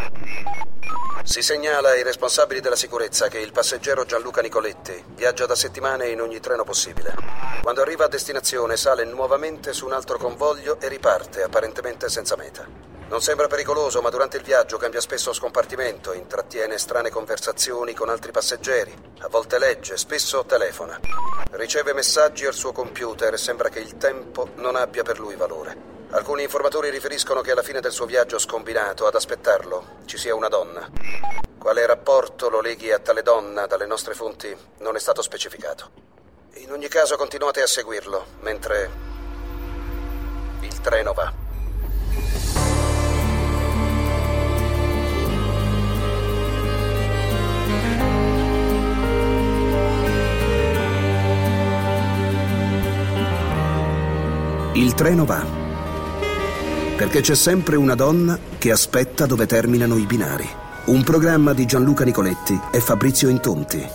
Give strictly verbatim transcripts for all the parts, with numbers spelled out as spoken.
Si segnala ai responsabili della sicurezza che il passeggero Gianluca Nicoletti viaggia da settimane in ogni treno possibile. Quando arriva a destinazione sale nuovamente su un altro convoglio e riparte, apparentemente senza meta. Non sembra pericoloso, ma durante il viaggio cambia spesso scompartimento, intrattiene strane conversazioni con altri passeggeri, a volte legge, spesso telefona. Riceve messaggi al suo computer e sembra che il tempo non abbia per lui valore. Alcuni informatori riferiscono che alla fine del suo viaggio scombinato, ad aspettarlo, ci sia una donna. Quale rapporto lo leghi a tale donna dalle nostre fonti non è stato specificato. In ogni caso continuate a seguirlo, mentre il treno va. Il treno va. Perché c'è sempre una donna che aspetta dove terminano i binari. Un programma di Gianluca Nicoletti e Fabrizio Intonti.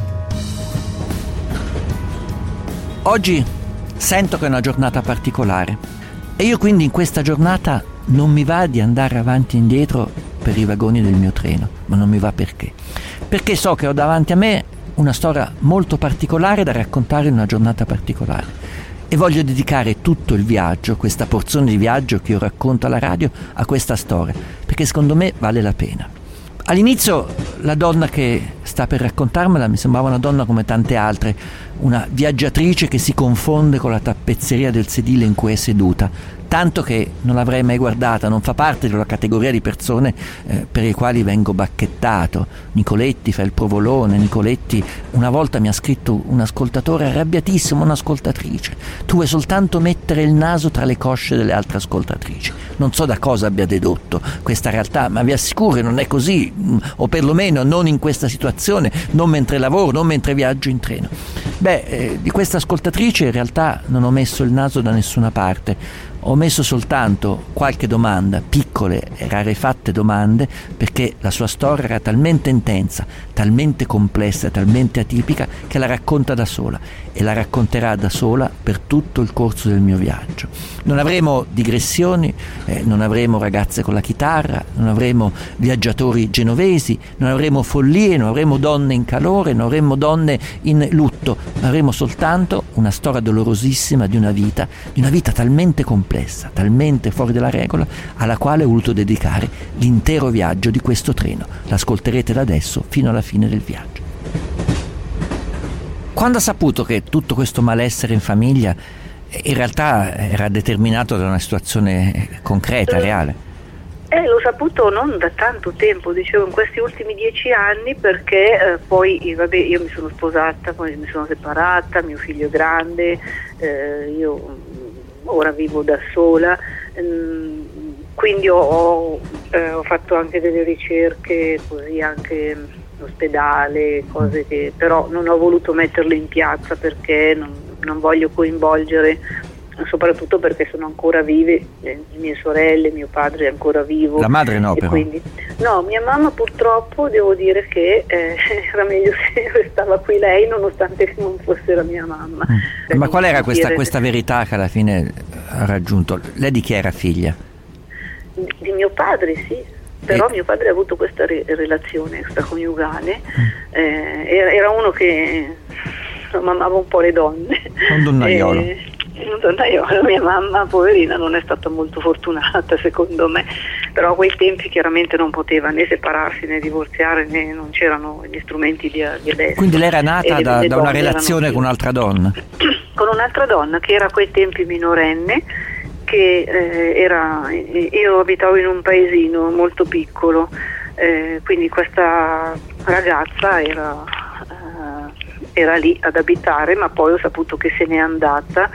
Oggi sento che è una giornata particolare e io quindi in questa giornata non mi va di andare avanti e indietro per i vagoni del mio treno, ma non mi va perché? Perché so che ho davanti a me una storia molto particolare da raccontare in una giornata particolare. E voglio dedicare tutto il viaggio, questa porzione di viaggio che io racconto alla radio, a questa storia, perché secondo me vale la pena. All'inizio la donna che sta per raccontarmela mi sembrava una donna come tante altre, una viaggiatrice che si confonde con la tappezzeria del sedile in cui è seduta, tanto che non l'avrei mai guardata, non fa parte della categoria di persone eh, per i quali vengo bacchettato. Nicoletti fa il provolone, Nicoletti, una volta mi ha scritto un ascoltatore arrabbiatissimo, un'ascoltatrice: tu vuoi soltanto mettere il naso tra le cosce delle altre ascoltatrici. Non so da cosa abbia dedotto questa realtà, ma vi assicuro che non è così, o perlomeno non in questa situazione, non mentre lavoro, non mentre viaggio in treno. Beh, eh, di questa ascoltatrice in realtà non ho messo il naso da nessuna parte. Ho messo soltanto qualche domanda, piccole e rarefatte domande, perché la sua storia era talmente intensa, talmente complessa, talmente atipica che la racconta da sola e la racconterà da sola per tutto il corso del mio viaggio. Non avremo digressioni, eh, non avremo ragazze con la chitarra, non avremo viaggiatori genovesi, non avremo follie, non avremo donne in calore, non avremo donne in lutto, avremo soltanto una storia dolorosissima di una vita, di una vita talmente complessa, talmente fuori dalla regola, alla quale ho voluto dedicare l'intero viaggio di questo treno. L'ascolterete da adesso fino alla fine del viaggio. Quando ha saputo che tutto questo malessere in famiglia in realtà era determinato da una situazione concreta, reale? Eh, l'ho saputo non da tanto tempo, dicevo in questi ultimi dieci anni, perché eh, poi vabbè, io mi sono sposata, poi mi sono separata, mio figlio è grande, eh, io ora vivo da sola, ehm, quindi ho, ho, eh, ho fatto anche delle ricerche, così anche in ospedale, cose che però non ho voluto metterle in piazza perché non, non voglio coinvolgere, soprattutto perché sono ancora vive le mie sorelle, mio padre è ancora vivo. La madre no, e però. Quindi, no, mia mamma purtroppo devo dire che eh, era meglio se restava qui lei, nonostante che non fosse la mia mamma. Mm. Ma qual era questa, questa verità che alla fine ha raggiunto? Lei di chi era figlia? Di, di mio padre, sì. Però e... mio padre ha avuto questa re- relazione extraconiugale, mm. eh, era, era uno che insomma, amava un po' le donne. Un donnaiolo. Eh, un donnaiolo. Mia mamma, poverina, non è stata molto fortunata secondo me, però a quei tempi chiaramente non poteva né separarsi né divorziare, né non c'erano gli strumenti di, di adesso. Quindi lei era nata le, da, le da una relazione più... con un'altra donna? Con un'altra donna che era a quei tempi minorenne, che eh, era, io abitavo in un paesino molto piccolo, eh, quindi questa ragazza era, eh, era lì ad abitare, ma poi ho saputo che se n'è andata,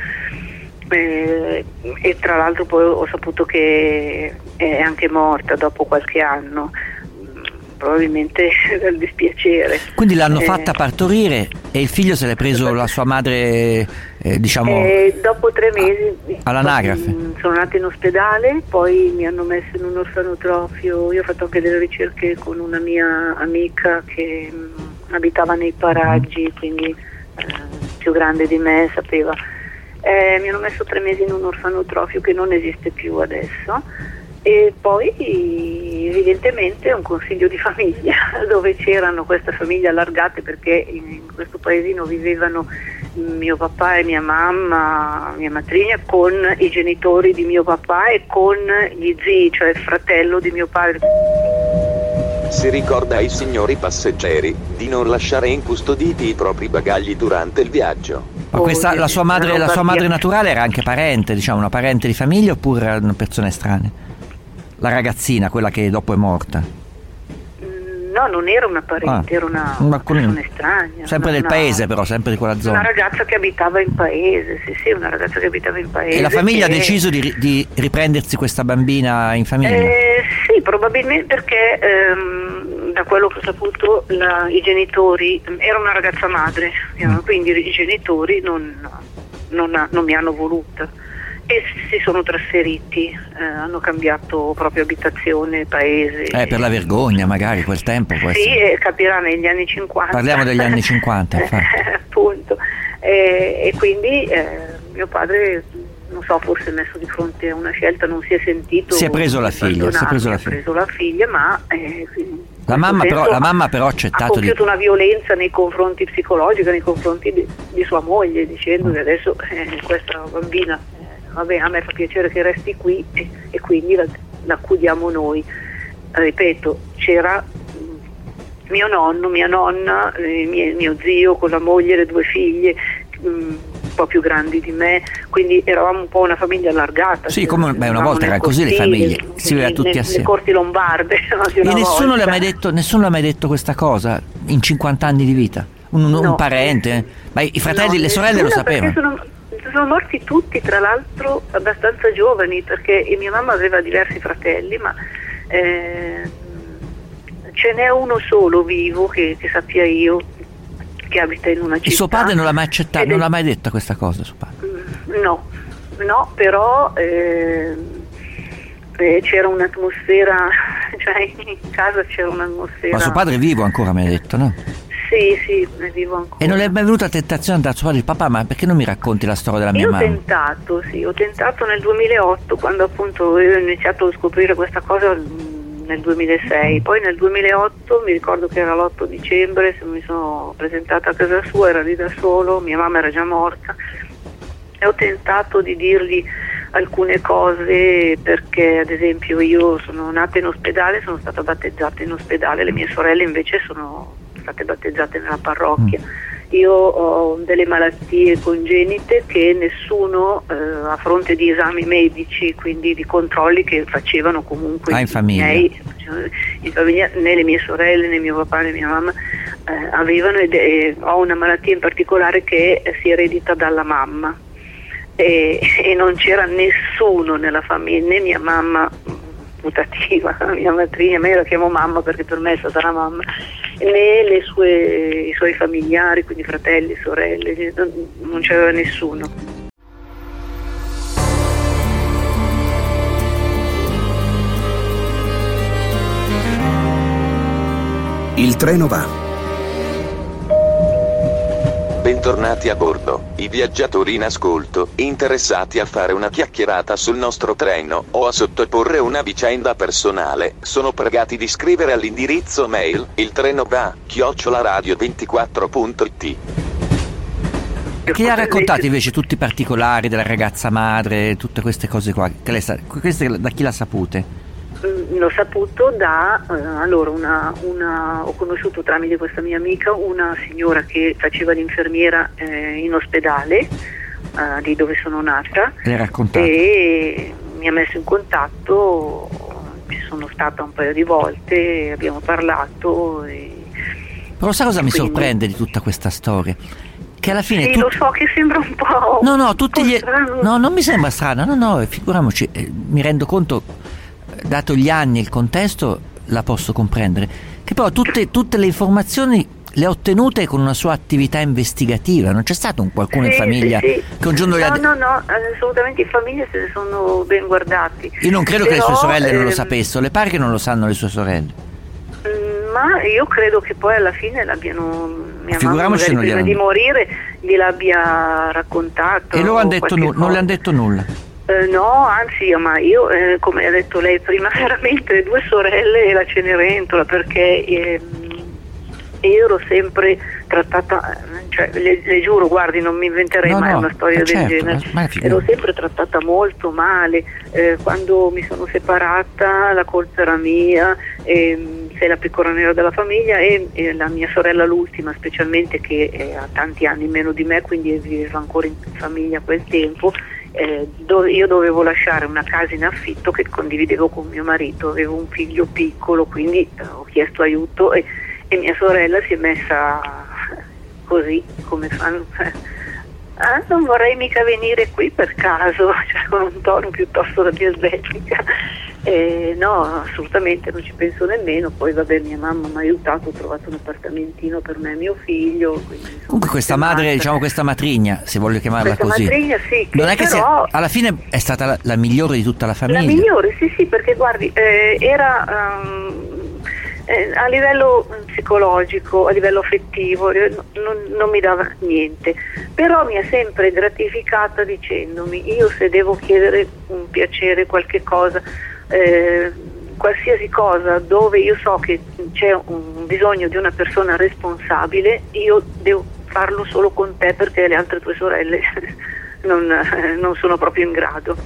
eh, e tra l'altro poi ho saputo che è anche morta dopo qualche anno, probabilmente dal dispiacere. Quindi l'hanno eh, fatta partorire e il figlio se l'è preso la sua madre, eh, diciamo, eh, dopo tre mesi all'anagrafe. Sono nata in ospedale, poi mi hanno messo in un orfanotrofio. Io ho fatto anche delle ricerche con una mia amica che mh, abitava nei paraggi, quindi eh, più grande di me, sapeva. Eh, mi hanno messo tre mesi in un orfanotrofio che non esiste più adesso, e poi evidentemente un consiglio di famiglia dove c'erano questa famiglia allargate, perché in questo paesino vivevano mio papà e mia mamma, mia matrigna, con i genitori di mio papà e con gli zii, cioè il fratello di mio padre. Si ricorda ai signori passeggeri di non lasciare incustoditi i propri bagagli durante il viaggio. Ma questa, la sua madre, la sua madre naturale era anche parente, diciamo, una parente di famiglia, oppure erano persone estranee? La ragazzina, quella che dopo è morta? No, non era una parente, ah, era una, una persona estranea. Sempre una, del paese però, sempre di quella zona. Una ragazza che abitava in paese, sì sì, una ragazza che abitava in paese. E la famiglia che... ha deciso di, di riprendersi questa bambina in famiglia? Eh, sì, probabilmente perché ehm, da quello che ho saputo la, i genitori, era una ragazza madre, mm. quindi i genitori non, non, non mi hanno voluta. E si sono trasferiti, eh, hanno cambiato proprio abitazione, paese. Eh, per la vergogna magari, quel tempo può sì, essere. Eh, capirà negli anni cinquanta. Parliamo degli anni cinquanta, infatti. Appunto. E, e quindi eh, mio padre, non so, forse messo di fronte a una scelta, non si è sentito. Si è preso la figlia, si è preso la ha figlia. preso la figlia, ma eh, la mamma però, la mamma però ha accettato ha compiuto di... una violenza nei confronti psicologica, nei confronti di, di sua moglie, dicendo che adesso eh, questa bambina, vabbè, a me fa piacere che resti qui e, e quindi la, la accudiamo noi. Ripeto, c'era mio nonno, mia nonna, eh, mie, mio zio con la moglie, le due figlie, mh, un po' più grandi di me, quindi eravamo un po' una famiglia allargata. Sì, come beh, una volta erano così le famiglie, si vedeva tutti assieme. Le corti lombarde. E nessuno le, ha mai detto, nessuno le ha mai detto questa cosa in cinquanta anni di vita? Un, un, no. un parente? Ma i fratelli, no, le sorelle lo sapevano? Sono, sono morti tutti, tra l'altro abbastanza giovani, perché mia mamma aveva diversi fratelli, ma eh, ce n'è uno solo vivo che, che sappia io, che abita in una città. E suo padre non l'ha mai accettato, non l'ha mai detta questa cosa, suo padre? No, no, però eh, eh, c'era un'atmosfera, cioè in casa c'era un'atmosfera. Ma suo padre è vivo ancora, mi hai detto, no? Sì, sì, è vivo ancora. E non le è mai venuta tentazione da suo padre, papà, ma perché non mi racconti la storia della mia io mamma? Io ho tentato, sì, ho tentato nel duemilaotto, quando appunto ho iniziato a scoprire questa cosa nel duemilasei, poi nel duemilaotto mi ricordo che era l'otto dicembre, mi sono presentata a casa sua, era lì da solo, mia mamma era già morta e ho tentato di dirgli alcune cose, perché ad esempio io sono nata in ospedale, sono stata battezzata in ospedale, le mie sorelle invece sono state battezzate nella parrocchia. Io ho delle malattie congenite che nessuno, eh, a fronte di esami medici, quindi di controlli che facevano comunque ah, in famiglia. Miei, in famiglia, né le mie sorelle né mio papà né mia mamma eh, avevano, ed eh, ho una malattia in particolare che si eredita dalla mamma e, e non c'era nessuno nella famiglia, né mia mamma putativa, mia matrigna, ma io la chiamo mamma perché per me è stata la mamma, né le sue, i suoi familiari, quindi fratelli, sorelle, non, non c'era nessuno. Il treno va. Bentornati a bordo, i viaggiatori in ascolto, interessati a fare una chiacchierata sul nostro treno o a sottoporre una vicenda personale, sono pregati di scrivere all'indirizzo mail il treno va chiocciola radio ventiquattro punto it. Chi ha raccontato invece tutti i particolari della ragazza madre, tutte queste cose qua? Che lei sa, queste da chi l'ha sapute? L'ho saputo da eh, allora una, una ho conosciuto tramite questa mia amica una signora che faceva l'infermiera eh, in ospedale eh, di dove sono nata. Le ha raccontato? E mi ha messo in contatto, ci sono stata un paio di volte, abbiamo parlato e, però sa cosa mi quindi... sorprende di tutta questa storia? Che alla fine sì, tutti... lo so che sembra un po' no no tutti gli... strano. no non mi sembra strano, no no figuriamoci, eh, mi rendo conto, dato gli anni e il contesto la posso comprendere, che però tutte, tutte le informazioni le ha ottenute con una sua attività investigativa. Non c'è stato un qualcuno sì, in famiglia sì, sì. che un giorno no gli ha... no no assolutamente, in famiglia se ne sono ben guardati. Io non credo però, che le sue sorelle ehm... non lo sapessero, le pare che non lo sanno le sue sorelle? Ma io credo che poi alla fine l'abbiano, mia mamma non prima hanno... di morire gliel'abbia raccontato. E loro hanno detto nu- non le hanno detto nulla? Eh, no, anzi, ma io, eh, come ha detto lei prima, veramente due sorelle e la Cenerentola, perché eh, io ero sempre trattata, cioè le, le giuro, guardi, non mi inventerei no, mai no, una storia del certo, genere. ma ero sempre trattata molto male, eh, quando mi sono separata la colpa era mia, eh, sei la piccola nera della famiglia, e, e la mia sorella, l'ultima specialmente, che eh, ha tanti anni meno di me, quindi viveva ancora in famiglia a quel tempo. Eh, do, io dovevo lasciare una casa in affitto che condividevo con mio marito, avevo un figlio piccolo, quindi eh, ho chiesto aiuto, e, e mia sorella si è messa così, come fanno, ah, non vorrei mica venire qui per caso, cioè con un tono piuttosto da diasbetica. Eh, no, assolutamente non ci penso nemmeno. Poi vabbè, mia mamma mi ha aiutato, ho trovato un appartamentino per me e mio figlio. Quindi, insomma, comunque questa madre, diciamo questa matrigna, se voglio chiamarla questa così, matrigna, sì, che non è che però, sia, alla fine è stata la, la migliore di tutta la famiglia. la migliore, sì sì, perché guardi, eh, era um, eh, a livello psicologico, a livello affettivo, eh, non, non mi dava niente, però mi ha sempre gratificata dicendomi: io se devo chiedere un piacere, qualche cosa, Eh, qualsiasi cosa dove io so che c'è un bisogno di una persona responsabile, io devo farlo solo con te, perché le altre tue sorelle non, eh, non sono proprio in grado.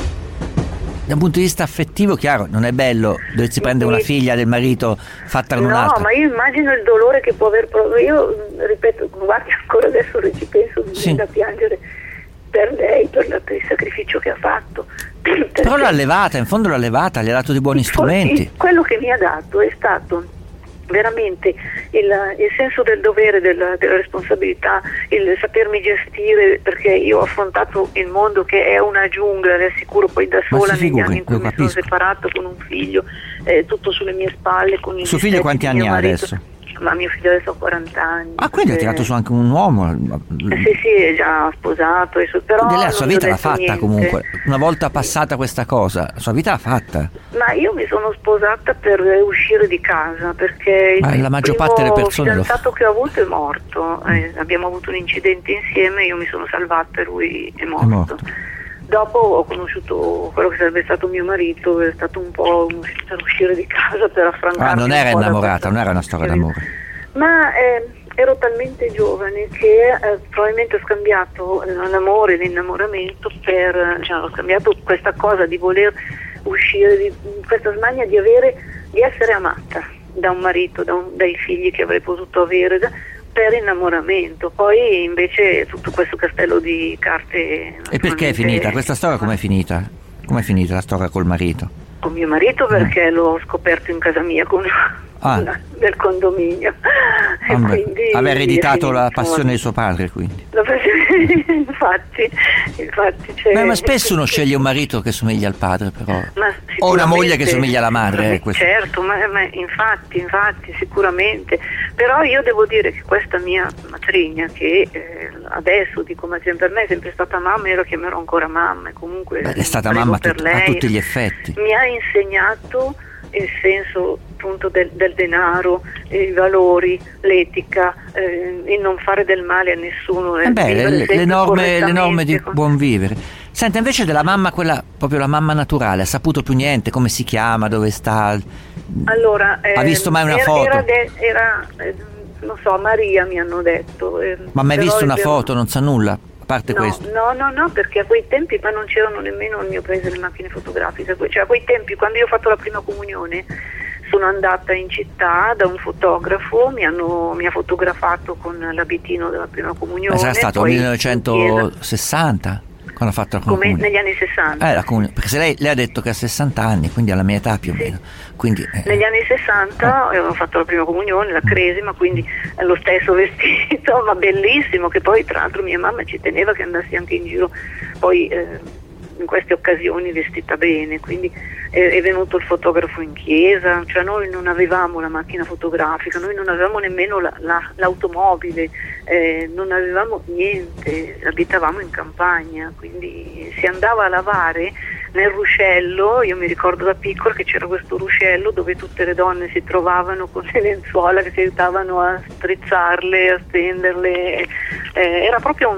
Da un punto di vista affettivo, chiaro, non è bello doversi prendere una figlia del marito fatta con no, un'altra. No, ma io immagino il dolore che può aver provato. Io ripeto, guardi, ancora adesso ci penso, mi sì. viene da piangere per lei, per, la, per il sacrificio che ha fatto. Però l'ha levata, in fondo l'ha levata, gli ha dato dei buoni strumenti. Sì, quello che mi ha dato è stato veramente il, il senso del dovere, della, della responsabilità, il sapermi gestire, perché io ho affrontato il mondo che è una giungla, le assicuro, poi da sola negli figuri, anni in cui mi sono separata con un figlio, eh, tutto sulle mie spalle. Con suo figlio quanti anni ha adesso? Ma mio figlio adesso ha quaranta anni. Ah, quindi ha tirato su anche un uomo? Sì, sì, è già sposato. Però quindi lei la sua vita l'ha fatta niente. Comunque. Una volta passata questa cosa, la sua vita l'ha fatta. Ma io mi sono sposata per uscire di casa, perché Ma il la maggior primo parte delle persone fidanzato lo che ho avuto è morto. Eh, abbiamo avuto un incidente insieme, io mi sono salvata e lui è morto. È morto. Dopo ho conosciuto quello che sarebbe stato mio marito, è stato un po' un, per uscire di casa, per affrancarmi. Ah, non era innamorata, non era una storia d'amore. Ma eh, ero talmente giovane che eh, probabilmente ho scambiato l'amore, l'innamoramento per, cioè, ho scambiato questa cosa di voler uscire, di, questa smania di avere, di essere amata da un marito, da un, dai figli che avrei potuto avere, da, per innamoramento. Poi invece tutto questo castello di carte. E perché è finita? Questa storia com'è finita? Com'è finita la storia col marito? Con mio marito perché mm. l'ho scoperto in casa mia con ah. una, del condominio. E quindi aveva ereditato la passione di suo padre, quindi. La passione, infatti, infatti c'è. Beh, ma spesso uno sceglie un marito che somiglia al padre, però. Ma o una moglie che somiglia alla madre. Eh, certo, ma, ma infatti, infatti, sicuramente. Però io devo dire che questa mia matrigna, che eh, adesso dico matrigna, per me è sempre stata mamma, io la chiamerò ancora mamma, e comunque. Beh, è stata mamma per tut- lei, a tutti gli effetti. Mi ha insegnato il senso appunto del, del denaro, i valori, l'etica, eh, il non fare del male a nessuno. Eh beh, le, le, norme, le norme di buon vivere. Senta, invece della mamma, quella proprio la mamma naturale, ha saputo più niente, come si chiama, dove sta? Allora, ha visto mai una era, foto? Era, de, era eh, non so, Maria mi hanno detto. Eh, ma mai visto una abbiamo... foto, non sa nulla? A parte no, questo? No, no, no, perché a quei tempi, ma non c'erano nemmeno il mio paese le macchine fotografiche, cioè a quei tempi, quando io ho fatto la prima comunione, sono andata in città da un fotografo, mi, hanno, mi ha fotografato con l'abitino della prima comunione. Ma sarà stato nel millenovecentosessanta? Quando ha fatto la come comunione? Negli anni sessanta. Eh, la comunione, perché se lei, lei ha detto che ha sessanta anni, quindi alla mia età più o sì. meno. Quindi, eh. Negli anni sessanta eh. ho fatto la prima comunione, la cresima, quindi lo stesso vestito, ma bellissimo, che poi tra l'altro mia mamma ci teneva che andassi anche in giro poi eh, in queste occasioni vestita bene, quindi è, è venuto il fotografo in chiesa, cioè noi non avevamo la macchina fotografica, noi non avevamo nemmeno la, la, l'automobile, eh, non avevamo niente, abitavamo in campagna, quindi si andava a lavare nel ruscello. Io mi ricordo da piccola che c'era questo ruscello dove tutte le donne si trovavano con le lenzuola che si aiutavano a strizzarle, a stenderle, eh, era proprio una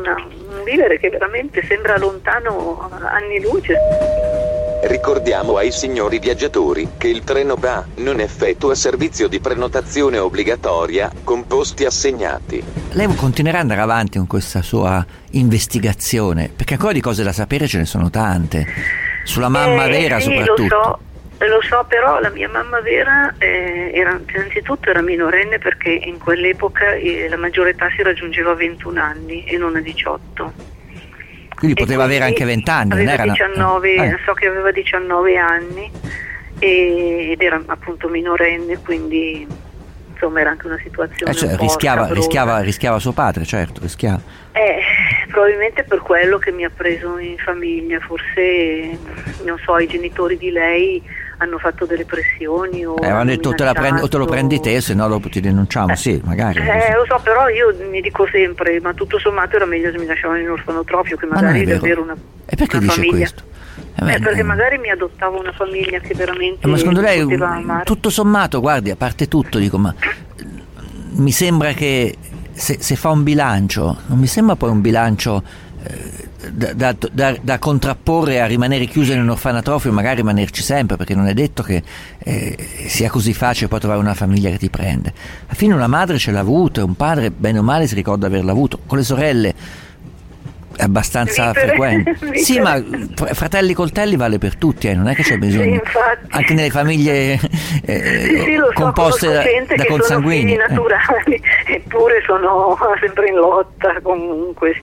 un vivere che veramente sembra lontano anni luce. Ricordiamo ai signori viaggiatori che il treno B A non effettua servizio di prenotazione obbligatoria con posti assegnati. Lei continuerà ad andare avanti con questa sua investigazione, perché ancora di cose da sapere ce ne sono tante, sulla mamma eh, vera sì, soprattutto. Lo so. Lo so, però la mia mamma vera eh, era, innanzitutto era minorenne, perché in quell'epoca eh, la maggiore età si raggiungeva a ventuno anni e non a diciotto. Quindi poteva quindi avere anche venti anni, non era diciannove, una... eh. so che aveva diciannove anni e, ed era appunto minorenne, quindi insomma era anche una situazione eh, cioè, un po' rischiava, scabrosa. rischiava, rischiava suo padre, certo, rischiava. Eh, probabilmente per quello che mi ha preso in famiglia, forse non so, i genitori di lei hanno fatto delle pressioni o eh, hanno detto te la prendi, o te lo prendi te, se no dopo ti denunciamo. Eh, sì, magari eh, lo so, però io mi dico sempre, ma tutto sommato era meglio se mi lasciavano in orfanotrofio, che magari ma davvero una, e perché una dice famiglia. Questo? Eh, beh, eh, perché eh, magari mi adottavo una famiglia che veramente eh, ma secondo lei poteva amare. Tutto sommato, guardi, a parte tutto, dico, ma mi sembra che se, se fa un bilancio, non mi sembra poi un bilancio eh, Da, da, da, da contrapporre a rimanere chiuso in un orfanotrofio, magari rimanerci sempre, perché non è detto che eh, sia così facile poi trovare una famiglia che ti prende. Alla fine una madre ce l'ha avuta e un padre bene o male si ricorda averla avuto. Con le sorelle è abbastanza Vipere. frequente. Vipere. Sì, ma fr- fratelli coltelli vale per tutti, eh, non è che c'è bisogno. Sì, anche nelle famiglie eh, sì, sì, lo so, composte da, da consanguini. Sono figli naturali, eh. Eppure sono sempre in lotta comunque.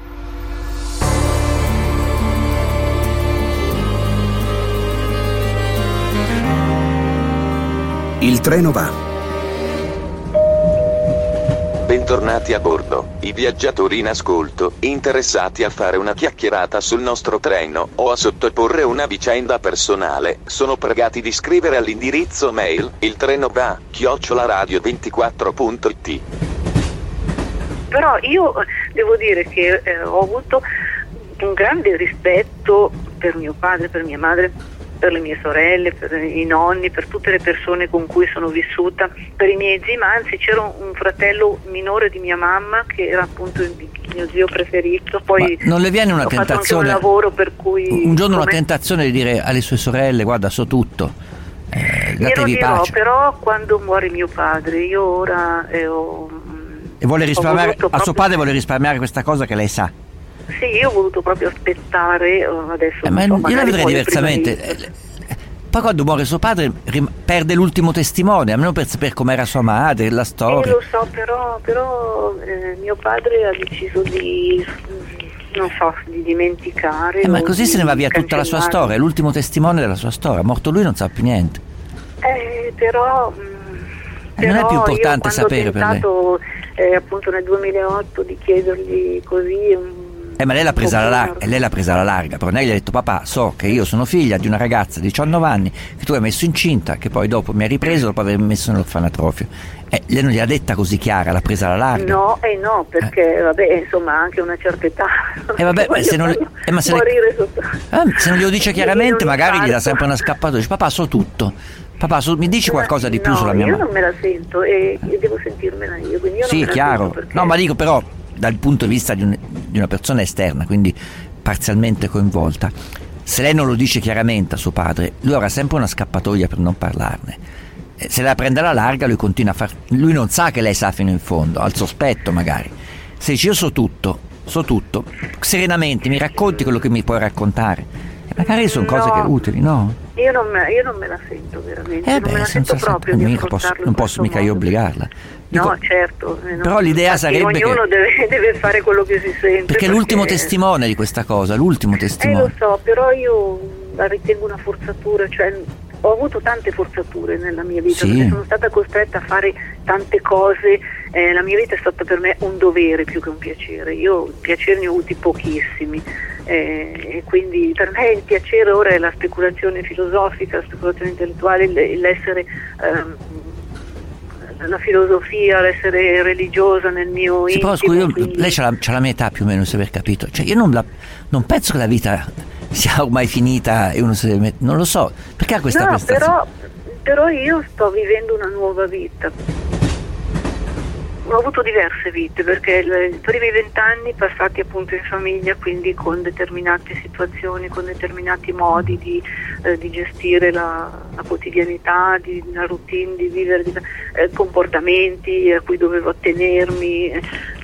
Il treno va. Bentornati a bordo, i viaggiatori in ascolto, interessati a fare una chiacchierata sul nostro treno o a sottoporre una vicenda personale, sono pregati di scrivere all'indirizzo mail il treno va chiocciola radio ventiquattro punto it. Però io devo dire che eh, ho avuto un grande rispetto per mio padre, per mia madre, per le mie sorelle, per i nonni, per tutte le persone con cui sono vissuta, per i miei zii, ma anzi c'era un fratello minore di mia mamma che era appunto il mio zio preferito. Poi ma non le viene una ho tentazione, fatto anche un lavoro per cui un giorno come... una tentazione di dire alle sue sorelle: guarda, so tutto, eh, datevi dirò, pace. Però quando muore mio padre io ora eh, ho, e vuole risparmiare a proprio... suo padre vuole risparmiare questa cosa che lei sa. Sì, io ho voluto proprio aspettare, adesso Eh, ma so, io la vedrei muore diversamente. prima di... Poi quando muore suo padre rim- perde l'ultimo testimone, almeno per sapere com'era sua madre, la storia. Eh, lo so, però, però eh, mio padre ha deciso di, non so, di dimenticare. Eh, ma o così di se ne va via tutta la sua cancellare. storia, è l'ultimo testimone della sua storia. Morto lui non sa più niente. Eh, però, mh, Eh, non è però più importante io sapere per lei. ho tentato, eh, appunto nel duemilaotto di chiedergli così... Un, Eh, ma lei l'ha presa alla larga, lei l'ha presa alla larga, però lei gli ha detto: papà, so che io sono figlia di una ragazza di diciannove anni che tu hai messo incinta, che poi dopo mi hai ripreso dopo aver messo nell'orfanotrofio. Eh, lei non gliel'ha detta così chiara, l'ha presa alla larga. No, e eh no, perché eh. vabbè, insomma, anche a una certa età. Eh vabbè, ma se, non, eh, ma se, morire sotto... eh, se non glielo dice chiaramente, magari gli dà sempre una scappatoia. Dice: papà, so tutto. Papà, so, mi dici qualcosa di più no, sulla mia io mamma? non me la sento e devo sentirmela io, quindi io non Sì, me la chiaro. sento perché... No, ma dico però dal punto di vista di, un, di una persona esterna, quindi parzialmente coinvolta, se lei non lo dice chiaramente a suo padre, lui avrà sempre una scappatoia per non parlarne. Eh, se la prende alla larga, lui continua a far... lui non sa che lei sa fino in fondo, al sospetto magari. Se dice: io so tutto, so tutto, serenamente mi racconti quello che mi puoi raccontare. E magari sono cose no, che utili, no? Io non, me, io non me la sento veramente, Eh non beh, me la sento proprio di mica posso, non posso mica io obbligarla. Dico, no, certo. Eh, però l'idea sarebbe ognuno che... deve, deve fare quello che si sente. Perché è l'ultimo testimone di questa cosa, l'ultimo testimone. Eh, lo so, però io la ritengo una forzatura, cioè ho avuto tante forzature nella mia vita, sì. Perché sono stata costretta a fare tante cose, eh, la mia vita è stata per me un dovere più che un piacere. Io piaceri ne ho avuti pochissimi, eh, e quindi per me il piacere ora è la speculazione filosofica, la speculazione intellettuale, l'essere... Ehm, la filosofia, l'essere religiosa nel mio sì, intimo. Però scusi, io, quindi... lei c'ha la, c'ha la mia età più o meno, se aver capito. Cioè io non, la, non penso che la vita sia ormai finita e uno si deve mettere, non lo so, perché ha questa no, prestazione? Però, però io sto vivendo una nuova vita. ho avuto diverse vite, perché i primi vent'anni passati appunto in famiglia, quindi con determinate situazioni, con determinati modi di, eh, di gestire la, la quotidianità, di, la routine, di vivere, di, eh, comportamenti a cui dovevo attenermi.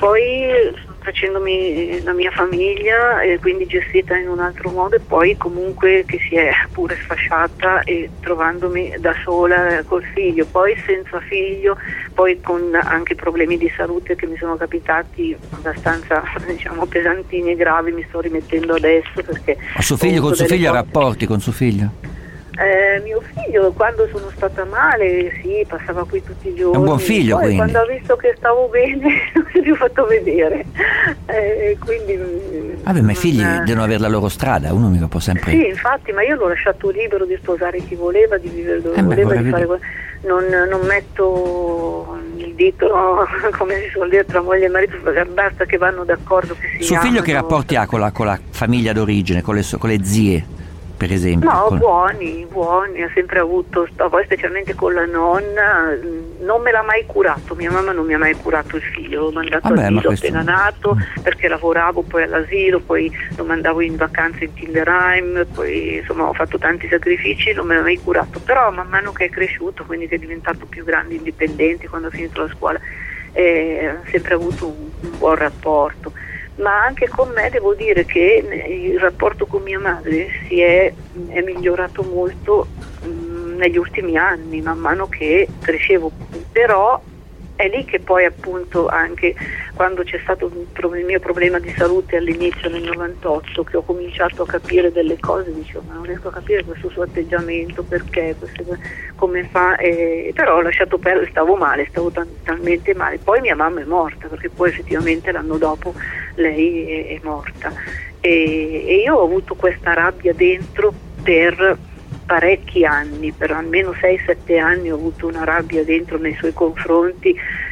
Poi facendomi la mia famiglia e quindi gestita in un altro modo, e poi comunque che si è pure sfasciata e trovandomi da sola col figlio, poi senza figlio, poi con anche problemi di salute che mi sono capitati abbastanza, diciamo, pesantini e gravi. Mi sto rimettendo adesso perché ma suo figlio, con suo figlio cose... rapporti con suo figlio? Eh, mio figlio, quando sono stata male, sì, passava qui tutti i giorni. È un buon figlio, poi quindi. Quando ha visto che stavo bene non si è fatto vedere, eh, quindi vabbè, ma i figli eh... devono avere la loro strada, uno mica può sempre. Sì, infatti, ma io l'ho lasciato libero di sposare chi voleva, di vivere dove eh voleva, beh, di fare que... non, non metto il dito, come si suol dire, tra moglie e marito, basta che vanno d'accordo, che si suo amano. Figlio che rapporti ha con la, con la famiglia d'origine, con le, con le zie, per esempio? No, con... buoni, buoni, ha sempre avuto, poi specialmente con la nonna, non me l'ha mai curato, mia mamma non mi ha mai curato il figlio, l'ho mandato Vabbè, all'asilo questo... appena nato, perché lavoravo poi all'asilo, poi lo mandavo in vacanze in Kinderheim, poi insomma ho fatto tanti sacrifici, non me l'ha mai curato, però man mano che è cresciuto, quindi che è diventato più grande, indipendente, quando ha finito la scuola, eh, ha sempre avuto un, un buon rapporto. Ma anche con me devo dire che il rapporto con mia madre si è, è migliorato molto mh, negli ultimi anni, man mano che crescevo, però è lì che poi appunto anche quando c'è stato il mio problema di salute all'inizio nel novantotto, che ho cominciato a capire delle cose, dicevo ma non riesco a capire questo suo atteggiamento, perché, queste, come fa, e, però ho lasciato perdere, stavo male, stavo t- talmente male, poi mia mamma è morta, perché poi effettivamente l'anno dopo lei è, è morta e, e io ho avuto questa rabbia dentro per parecchi anni, per almeno sei sette anni ho avuto una rabbia dentro nei suoi confronti,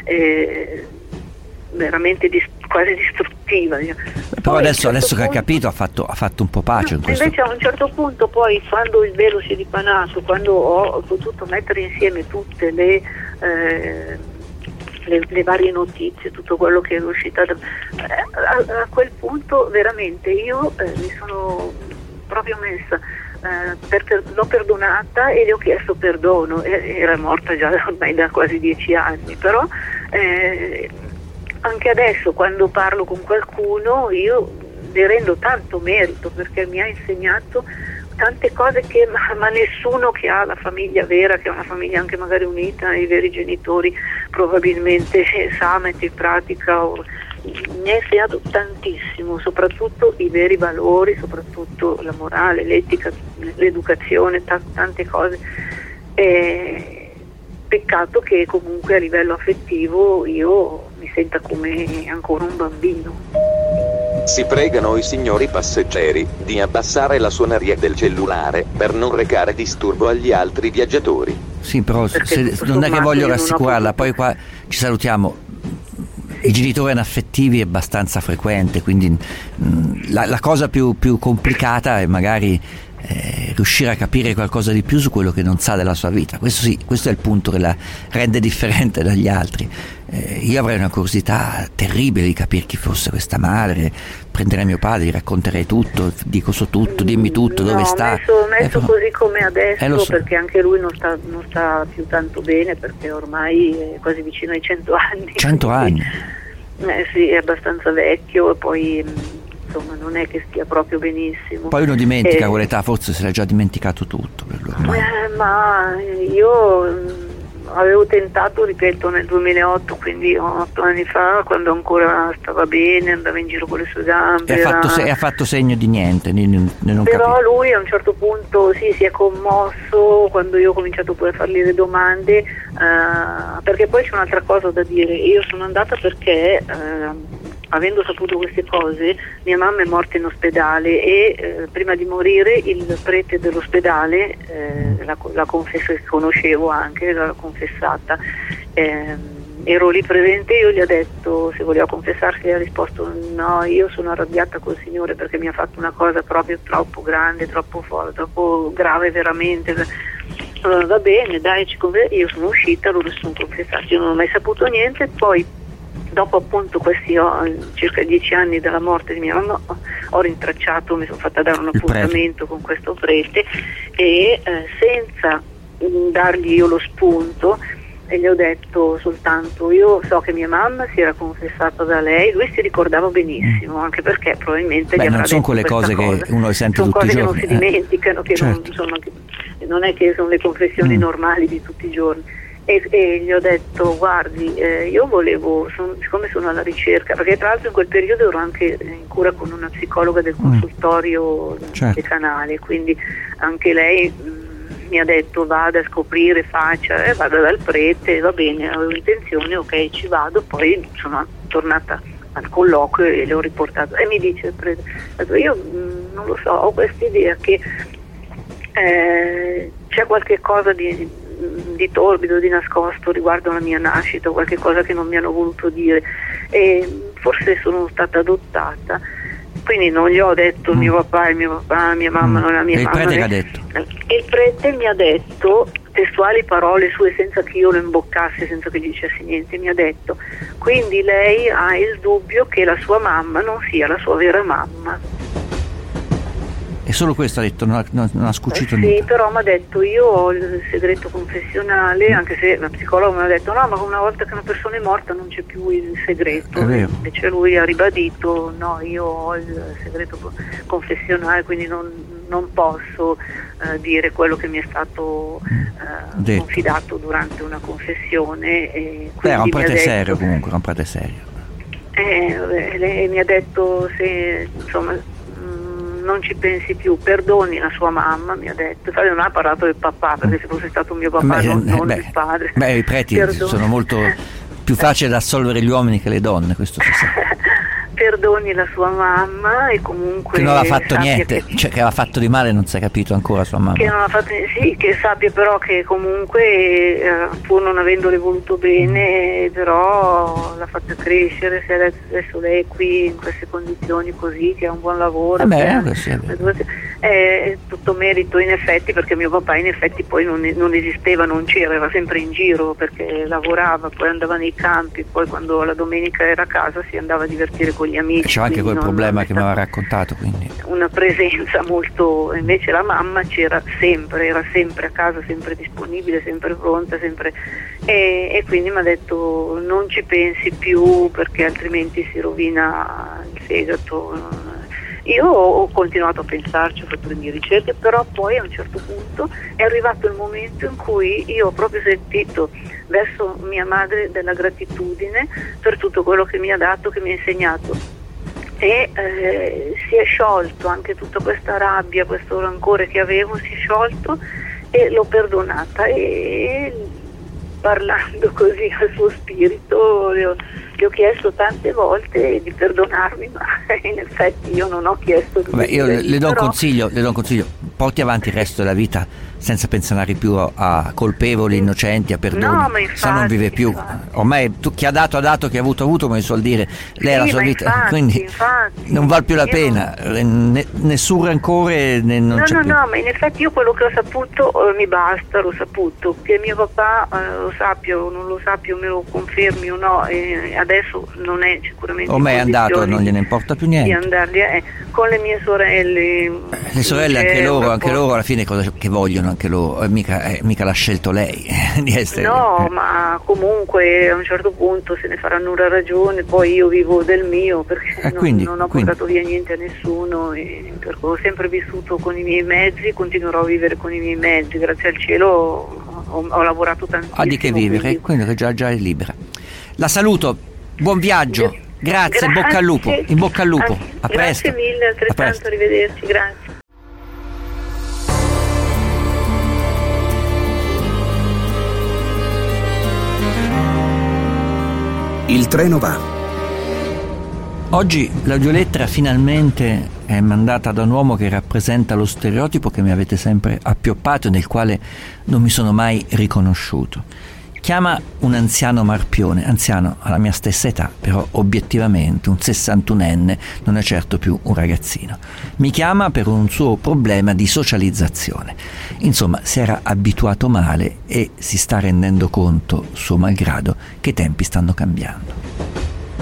eh, veramente dis- quasi distruttiva. Però adesso, adesso che ha capito ha fatto, ha fatto un po' pace in questo. Invece a un certo punto poi, quando il velo si è dipanato, quando ho potuto mettere insieme tutte le, eh, le, le varie notizie, tutto quello che è uscito, eh, a, a quel punto veramente io eh, mi sono proprio messa, eh, per, l'ho perdonata e le ho chiesto perdono, eh, era morta già ormai da quasi dieci anni, però eh, anche adesso quando parlo con qualcuno io le rendo tanto merito, perché mi ha insegnato tante cose che ma, ma nessuno che ha la famiglia vera, che ha una famiglia anche magari unita, i veri genitori probabilmente sa, mette in pratica, o, mi ha insegnato tantissimo, soprattutto i veri valori, soprattutto la morale, l'etica, l'educazione, t- tante cose. E peccato che comunque a livello affettivo io mi senta come ancora un bambino. Si pregano i signori passeggeri di abbassare la suoneria del cellulare per non recare disturbo agli altri viaggiatori. Sì, però se, non è che voglio rassicurarla, poi qua ci salutiamo. I genitori anaffettivi è abbastanza frequente, quindi mh, la, la cosa più, più complicata è magari eh, riuscire a capire qualcosa di più su quello che non sa della sua vita. Questo sì, questo è il punto che la rende differente dagli altri. Eh, io avrei una curiosità terribile di capire chi fosse questa madre, prenderei mio padre, gli racconterei tutto, dico so tutto, dimmi tutto, no, dove sta. Messo, messo eh, però, così come adesso, eh, so. Perché anche lui non sta, non sta più tanto bene, perché ormai è quasi vicino ai cento anni. Cento anni? Eh sì, è abbastanza vecchio e poi insomma non è che stia proprio benissimo. Poi uno dimentica eh, con l'età, forse se l'ha già dimenticato tutto per lui. Eh, ma io avevo tentato, ripeto, nel duemilaotto, quindi otto anni fa, quando ancora stava bene, andava in giro con le sue gambe. E ha fatto, era... se, ha fatto segno di niente, di, di non però capire. Lui a un certo punto sì, si è commosso quando io ho cominciato poi a fargli le domande, eh, perché poi c'è un'altra cosa da dire. Io sono andata perché eh, avendo saputo queste cose, mia mamma è morta in ospedale e eh, prima di morire il prete dell'ospedale, eh, la, la confessa, che conoscevo anche, l'ha confessata, eh, ero lì presente, io gli ho detto se voleva confessarsi, ha risposto no, io sono arrabbiata col Signore perché mi ha fatto una cosa proprio troppo grande, troppo forte, troppo grave veramente. Allora va bene, dai, ci conv- io sono uscita, loro si sono confessati, io non ho mai saputo niente, poi dopo appunto questi oh, circa dieci anni dalla morte di mia mamma ho rintracciato, mi sono fatta dare un appuntamento con questo prete e eh, senza mh, dargli io lo spunto, e gli ho detto soltanto: io so che mia mamma si era confessata da lei, lui si ricordava benissimo, anche perché probabilmente Beh, gli avrà non sono detto quelle cose cosa. che uno sente sono tutti i giorni, cose che non si eh. dimenticano, che certo. non, sono, che non è che sono le confessioni mm. normali di tutti i giorni. E, e gli ho detto: guardi, eh, io volevo, son, siccome sono alla ricerca, perché tra l'altro in quel periodo ero anche in cura con una psicologa del consultorio mm. certo. decanale, quindi anche lei mh, mi ha detto: vada a scoprire, faccia, e eh, vado dal prete, va bene, avevo intenzione, ok, ci vado. Poi sono tornata al colloquio e le ho riportato, e mi dice il prete: io mh, non lo so, ho questa idea che eh, c'è qualche cosa di, di torbido, di nascosto riguardo la mia nascita, qualche cosa che non mi hanno voluto dire, e forse sono stata adottata. Quindi non gli ho detto mm. mio papà, il mio papà, mia mamma, mm. non la mia e mamma. Il prete che ha detto? Il prete mi ha detto, testuali parole sue, senza che io lo imboccassi, senza che gli dicessi niente, mi ha detto: quindi lei ha il dubbio che la sua mamma non sia la sua vera mamma. E solo questo ha detto, non ha, non ha scucito eh, niente. Sì, però mi ha detto: io ho il segreto confessionale, anche se la psicologa mi ha detto: no, ma una volta che una persona è morta non c'è più il segreto. È vero. Invece lui ha ribadito: no, io ho il segreto confessionale, quindi non, non posso eh, dire quello che mi è stato eh, confidato durante una confessione. E Beh, era un prete detto, serio comunque, era un prete serio. Eh, lei mi ha detto: se insomma non ci pensi più, perdoni la sua mamma, mi ha detto. Infatti non ha parlato del papà, perché se fosse stato mio papà, beh, non, non beh, il padre. Beh, i preti perdoni. Sono molto più facili da assolvere gli uomini che le donne, questo si sa. Perdoni la sua mamma, e comunque che non aveva fatto niente, che, cioè che aveva fatto di male, non si è capito ancora sua mamma. Che non ha fatto, sì, che sappia però che comunque eh, pur non avendole voluto bene, però l'ha fatta crescere. Se adesso, adesso lei è qui in queste condizioni così, che ha un buon lavoro, eh beh, che, sì, è, è tutto merito in effetti, perché mio papà in effetti poi non, non esisteva, non c'era, era sempre in giro perché lavorava, poi andava nei campi, poi quando la domenica era a casa si andava a divertire con gli amici. C'era anche quel problema che mi aveva raccontato, quindi una presenza molto. Invece la mamma c'era sempre, era sempre a casa, sempre disponibile, sempre pronta, sempre e, e quindi mi ha detto: non ci pensi più perché altrimenti si rovina il fegato. Io ho continuato a pensarci, ho fatto le mie ricerche, però poi a un certo punto è arrivato il momento in cui io ho proprio sentito verso mia madre della gratitudine per tutto quello che mi ha dato, che mi ha insegnato, e eh, si è sciolto anche tutta questa rabbia, questo rancore che avevo, si è sciolto e l'ho perdonata, e parlando così al suo spirito le ho, le ho chiesto tante volte di perdonarmi, ma in effetti io non ho chiesto di Vabbè, io le, le do un però... consiglio, le do un consiglio, porti avanti il resto della vita senza pensare più a, a colpevoli, innocenti, a perdoni, no, ma infatti, se non vive più. Infatti. Ormai tu, chi ha dato ha dato, chi ha avuto ha avuto, come suol dire, lei sì, ha la sua vita, infatti, quindi infatti, non vale più la pena, non... ne, nessun rancore, ne, non no, c'è no, più. no, ma in effetti io quello che ho saputo eh, mi basta, l'ho saputo, che mio papà eh, lo sappia o non lo sappia, o me lo confermi o no, e adesso non è sicuramente ormai è andato, non gliene importa più niente. Di andarli, eh, con le mie sorelle. Le sorelle anche loro, anche loro alla fine cosa che vogliono anche loro, eh, mica, eh, mica l'ha scelto lei di essere. No, ma comunque a un certo punto se ne faranno una ragione, poi io vivo del mio, perché eh, quindi, non, non ho quindi. portato via niente a nessuno, e per cui ho sempre vissuto con i miei mezzi, continuerò a vivere con i miei mezzi, grazie al cielo ho, ho lavorato tantissimo. Ha di che vivere, quindi, quindi già, già è libera. La saluto, buon viaggio. Grazie, grazie, in bocca al lupo, in bocca al lupo. A presto. Grazie mille, altrettanto, arrivederci, grazie. Il treno va. Oggi l'audiolettera finalmente è mandata da un uomo che rappresenta lo stereotipo che mi avete sempre appioppato e nel quale non mi sono mai riconosciuto. Chiama un anziano marpione, anziano alla mia stessa età, però obiettivamente un sessantunenne non è certo più un ragazzino. Mi chiama per un suo problema di socializzazione. Insomma, si era abituato male e si sta rendendo conto, suo malgrado, che i tempi stanno cambiando.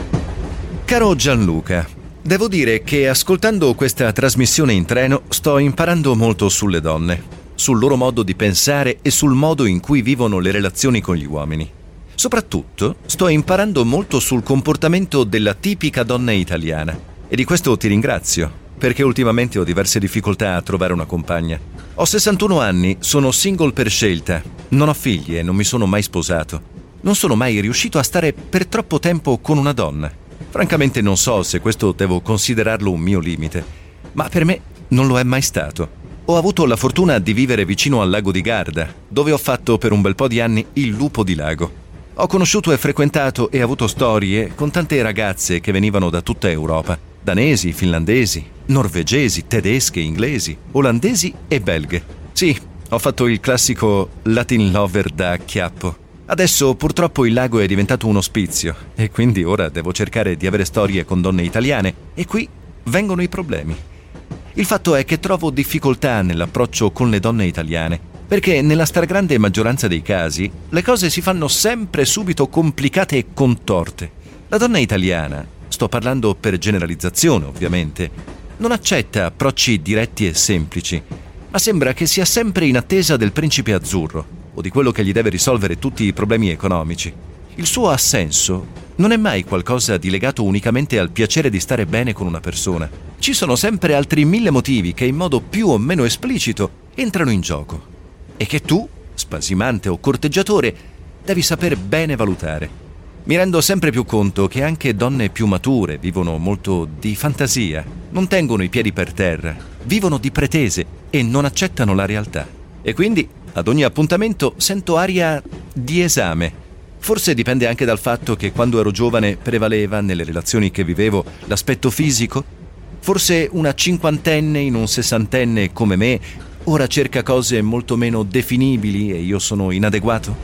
Caro Gianluca, devo dire che ascoltando questa trasmissione in treno sto imparando molto sulle donne, sul loro modo di pensare e sul modo in cui vivono le relazioni con gli uomini. Soprattutto sto imparando molto sul comportamento della tipica donna italiana e di questo ti ringrazio, perché ultimamente ho diverse difficoltà a trovare una compagna. Ho sessantuno anni, sono single per scelta, non ho figli e non mi sono mai sposato. Non sono mai riuscito a stare per troppo tempo con una donna. Francamente non so se questo devo considerarlo un mio limite, ma per me non lo è mai stato. Ho avuto la fortuna di vivere vicino al lago di Garda, dove ho fatto per un bel po' di anni il lupo di lago. Ho conosciuto e frequentato e avuto storie con tante ragazze che venivano da tutta Europa, danesi, finlandesi, norvegesi, tedesche, inglesi, olandesi e belghe. Sì, ho fatto il classico Latin lover da chiappo. Adesso purtroppo il lago è diventato un ospizio e quindi ora devo cercare di avere storie con donne italiane e qui vengono i problemi. Il fatto è che trovo difficoltà nell'approccio con le donne italiane perché nella stragrande maggioranza dei casi le cose si fanno sempre subito complicate e contorte. La donna italiana, sto parlando per generalizzazione ovviamente, non accetta approcci diretti e semplici, ma sembra che sia sempre in attesa del principe azzurro o di quello che gli deve risolvere tutti i problemi economici. Il suo assenso non è mai qualcosa di legato unicamente al piacere di stare bene con una persona. Ci sono sempre altri mille motivi che in modo più o meno esplicito entrano in gioco e che tu, spasimante o corteggiatore, devi saper bene valutare. Mi rendo sempre più conto che anche donne più mature vivono molto di fantasia, non tengono i piedi per terra, vivono di pretese e non accettano la realtà. E quindi ad ogni appuntamento sento aria di esame. Forse dipende anche dal fatto che quando ero giovane prevaleva nelle relazioni che vivevo l'aspetto fisico. Forse una cinquantenne in un sessantenne come me ora cerca cose molto meno definibili e io sono inadeguato?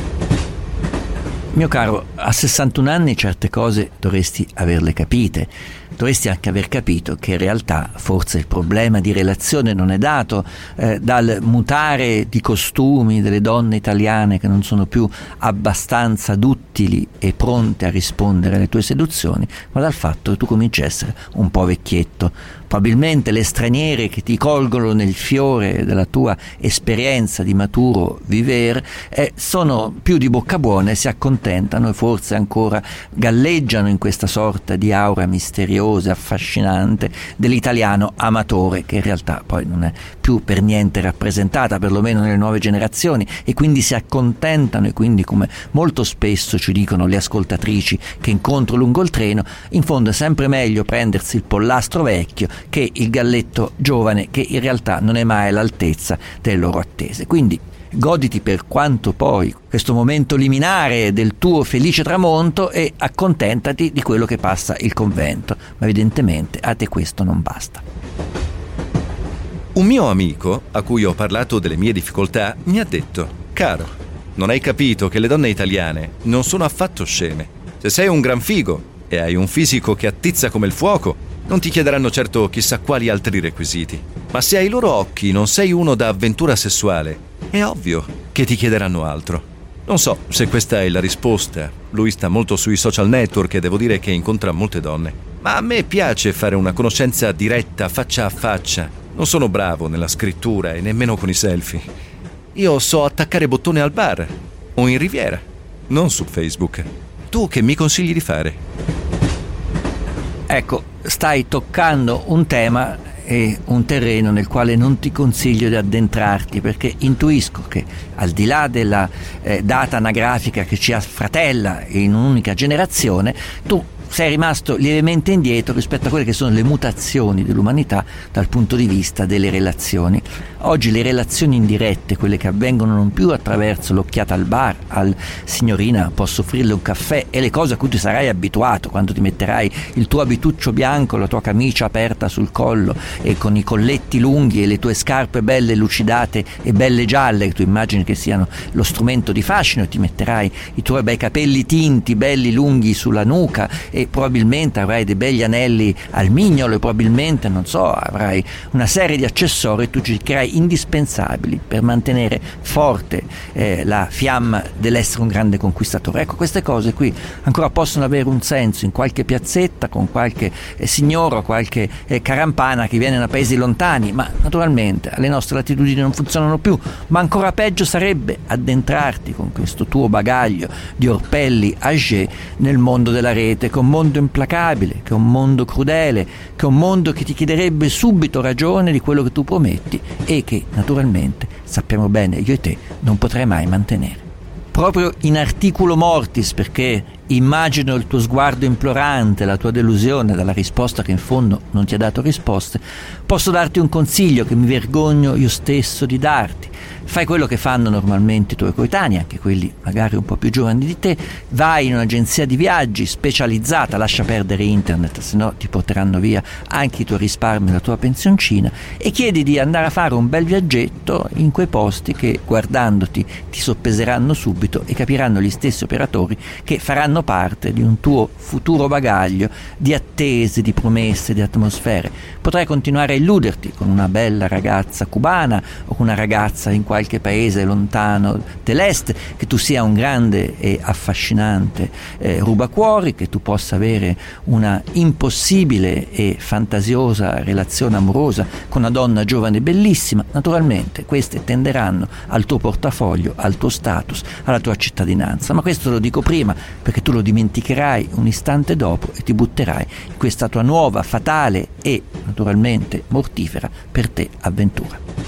Mio caro, a sessantuno anni certe cose dovresti averle capite. Dovresti anche aver capito che in realtà forse il problema di relazione non è dato eh, dal mutare di costumi delle donne italiane che non sono più abbastanza duttili e pronte a rispondere alle tue seduzioni, ma dal fatto che tu cominci a essere un po' vecchietto. Probabilmente le straniere che ti colgono nel fiore della tua esperienza di maturo viver eh, sono più di bocca buona e si accontentano e forse ancora galleggiano in questa sorta di aura misteriosa e affascinante dell'italiano amatore, che in realtà poi non è più per niente rappresentata, perlomeno nelle nuove generazioni, e quindi si accontentano e quindi, come molto spesso ci dicono le ascoltatrici che incontro lungo il treno, in fondo è sempre meglio prendersi il pollastro vecchio che il galletto giovane, che in realtà non è mai all'altezza delle loro attese. Quindi goditi per quanto poi questo momento liminare del tuo felice tramonto e accontentati di quello che passa il convento, ma evidentemente a te questo non basta. Un mio amico, a cui ho parlato delle mie difficoltà, mi ha detto: caro, non hai capito che le donne italiane non sono affatto sceme. Se sei un gran figo e hai un fisico che attizza come il fuoco, non ti chiederanno certo chissà quali altri requisiti, ma se ai loro occhi non sei uno da avventura sessuale, è ovvio che ti chiederanno altro. Non so se questa è la risposta. Lui sta molto sui social network e devo dire che incontra molte donne. Ma a me piace fare una conoscenza diretta, faccia a faccia. Non sono bravo nella scrittura e nemmeno con i selfie. Io so attaccare bottone al bar o in riviera, non su Facebook. Tu che mi consigli di fare? Ecco, stai toccando un tema e un terreno nel quale non ti consiglio di addentrarti, perché intuisco che al di là della eh, data anagrafica che ci affratella in un'unica generazione, tu sei rimasto lievemente indietro rispetto a quelle che sono le mutazioni dell'umanità dal punto di vista delle relazioni. Oggi le relazioni indirette, quelle che avvengono non più attraverso l'occhiata al bar, al signorina posso offrirle un caffè, e le cose a cui ti sarai abituato quando ti metterai il tuo abituccio bianco, la tua camicia aperta sul collo e con i colletti lunghi e le tue scarpe belle lucidate e belle gialle, che tu immagini che siano lo strumento di fascino, e ti metterai i tuoi bei capelli tinti belli lunghi sulla nuca e probabilmente avrai dei begli anelli al mignolo e probabilmente, non so, avrai una serie di accessori e tu cercherai indispensabili per mantenere forte eh, la fiamma dell'essere un grande conquistatore. Ecco, queste cose qui ancora possono avere un senso in qualche piazzetta con qualche eh, signora o qualche eh, carampana che viene da paesi lontani, ma naturalmente alle nostre latitudini non funzionano più. Ma ancora peggio sarebbe addentrarti con questo tuo bagaglio di orpelli âgé nel mondo della rete, che è un mondo implacabile, che è un mondo crudele, che è un mondo che ti chiederebbe subito ragione di quello che tu prometti e che naturalmente sappiamo bene io e te non potrai mai mantenere. Proprio in articulo mortis, perché immagino il tuo sguardo implorante, la tua delusione dalla risposta che in fondo non ti ha dato risposte, posso darti un consiglio che mi vergogno io stesso di darti. Fai quello che fanno normalmente i tuoi coetanei, anche quelli magari un po' più giovani di te, vai in un'agenzia di viaggi specializzata, lascia perdere internet, se no ti porteranno via anche i tuoi risparmi e la tua pensioncina, e chiedi di andare a fare un bel viaggetto in quei posti che guardandoti ti soppeseranno subito e capiranno gli stessi operatori che faranno parte di un tuo futuro bagaglio di attese, di promesse, di atmosfere. Potrai continuare a illuderti con una bella ragazza cubana o con una ragazza in qualche paese lontano dell'est, che tu sia un grande e affascinante eh, rubacuori, che tu possa avere una impossibile e fantasiosa relazione amorosa con una donna giovane e bellissima. Naturalmente queste tenderanno al tuo portafoglio, al tuo status, alla tua cittadinanza, ma questo lo dico prima perché tu lo dimenticherai un istante dopo e ti butterai in questa tua nuova, fatale e naturalmente mortifera per te avventura.